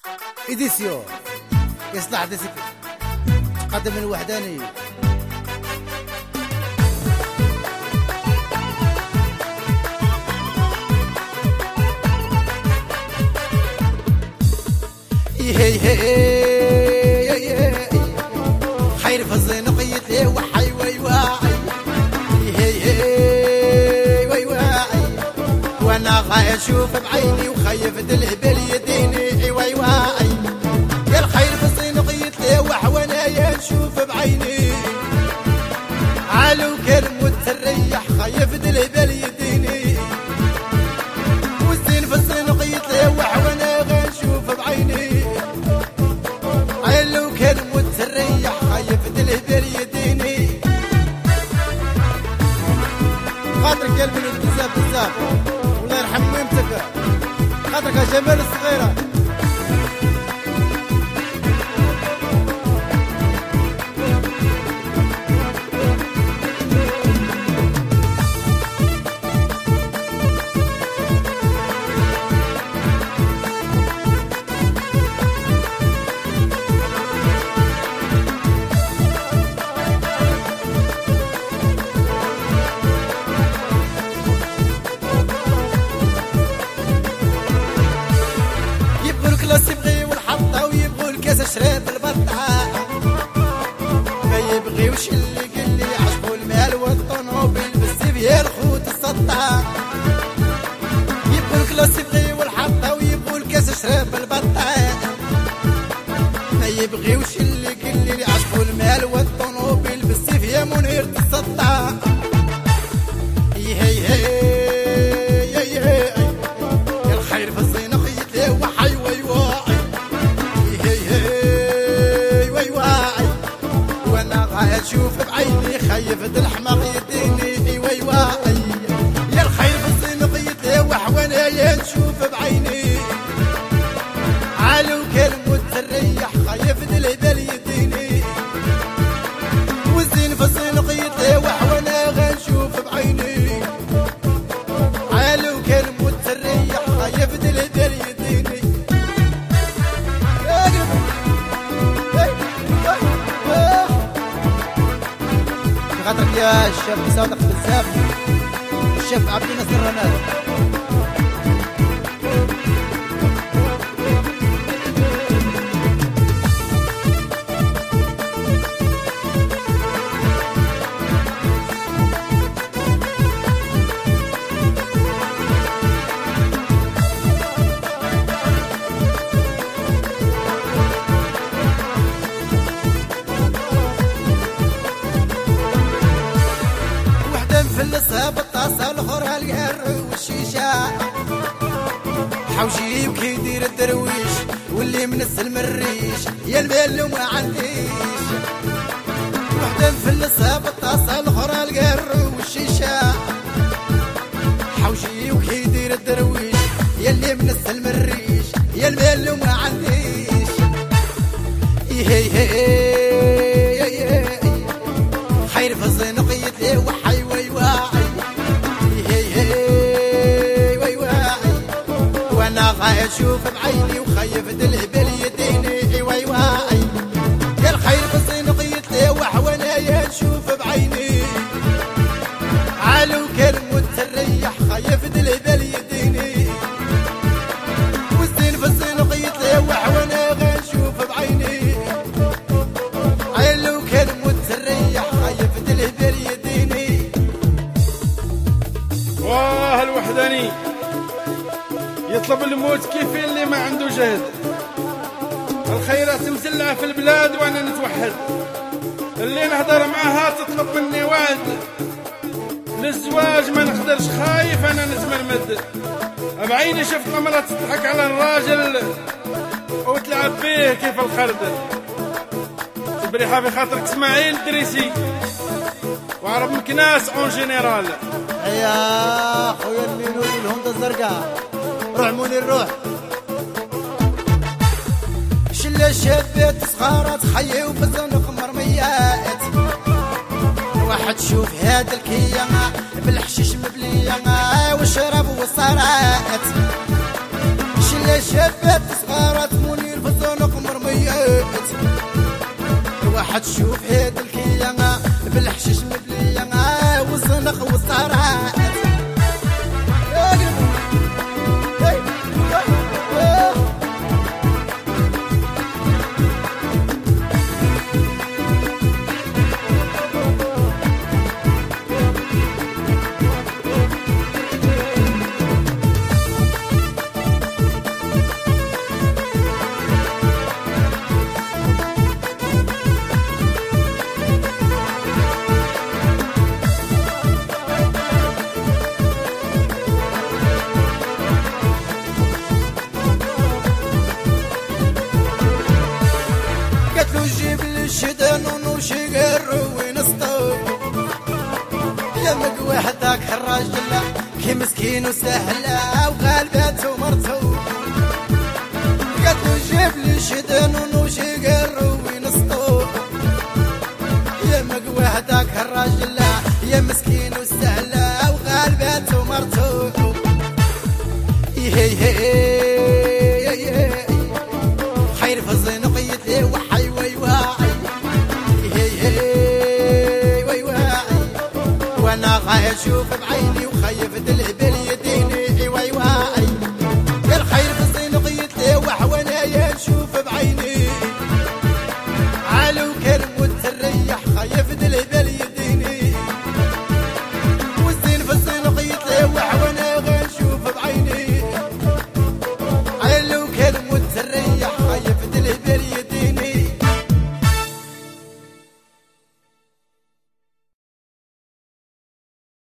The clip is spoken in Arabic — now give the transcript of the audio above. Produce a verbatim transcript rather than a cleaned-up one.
إديسيون يصلح دسك قدم الوحداني. هي هي خير فزين قيت لي وحي وي واعي. هي هي وي واعي وانا غاية اشوف بعيني وخايف دلهبل يديني وي واعي. يا الخير فزين قيت لي وح وانا يا نشوف بعيني علو كرم وتريح خايف دلهبل يديني. والزين فزين قيت لي وح وانا غاية اشوف بعيني علو كرم وتريح خايف دلهبل يديني. خاطرك يا البنت بزاف بزاف والله يرحم ميمتك خاطرك يا جمال الصغيرة. يبغي والحطة ويبغوا الكاس شراب البطة ما يبغيوش اللي قال لي عجبوا المال والطنوبيل بالسيف يا الخوت السطة. يبغوا الكلاس يبغي والحطة ويبغوا الكاس شراب البطة ما يبغيوش اللي قال لي عجبوا المال والطنوبيل بالسيف يا منير السطة. هي هي هي هي يا الخير في الزينة خيط لي وحي وي واعي. اشوف بعيني خايف الحماق يديني وي واعي. يا الخير في الصين قيت لي وح وانا يا نشوف بعيني علو كرم وتريح خايف الهبل يديني. والزين في الصين قيت لي وح وانا غنشوف بعيني علو كرم وتريح خايف الهبل يديني. خاطرك يا الشيف صادق بزاف الشيف عبد الناصر رناد. فلسها بالطاسة الأخرى القهر والشيشة حوشي وكي يدير الدرويش واللي منسل من الريش يا المال وما عنديش. وحدة مفلسها بالطاسة الأخرى القهر والشيشة حوشي وكي يدير الدرويش يا اللي منسل من الريش يا المال وما عنديش. هي هي خير في الزين قيت لي وحي وي واعي. هي هي وي واعي وانا غاية اشوف بعيني وخايف دلهبل يديني وي واعي. يا الخير في الصين قيت لي وح وانا يا نشوف بعيني علو كرم وتريح خايف دلهبل يديني. والزين في الصين قيت لي وح وانا غنشوف بعيني علو كرم وتريح خايف دلهبل يديني. واه الوحداني يطلب الموت كيف اللي ما عنده جهد. الخيرات مزلعة في البلاد وانا نتوحد اللي نهضر معاها تطلب مني وعد. للزواج ما نقدرش خايف انا نتمرمد. بعيني شفت المرأة تضحك على الراجل وتلعب بيه كيف الخردل. بريحة في خاطرك اسماعيل دريسي وعرب مكناس اون جينيرال. يا خويا المينون الهوندا الزرقاء روح موني الروح شلة شابات صغارات خيو بزنق مرميات. واحد شوف هاد الكيا بالحشيش مبلية والشراب والصرات شلة شابات صغارات منير روح تشوف هيد الكيانة بالحشيش مبليانة والزنخ والصراعات. جيب لي الشدن ونوشي قرو ونسطو يا مقوي حداك حراج الله كي مسكين وسهلة وغالبته مرتو. قالت له جيب لي الشدن ونوشي قرو ونسطو يا مقوي حداك حراج الله يا مسكين وسهلة وغالبته مرتو. هي هي خير في الزنق يتلي وحي وانا غاية اشوف بعيني وخايف دلعي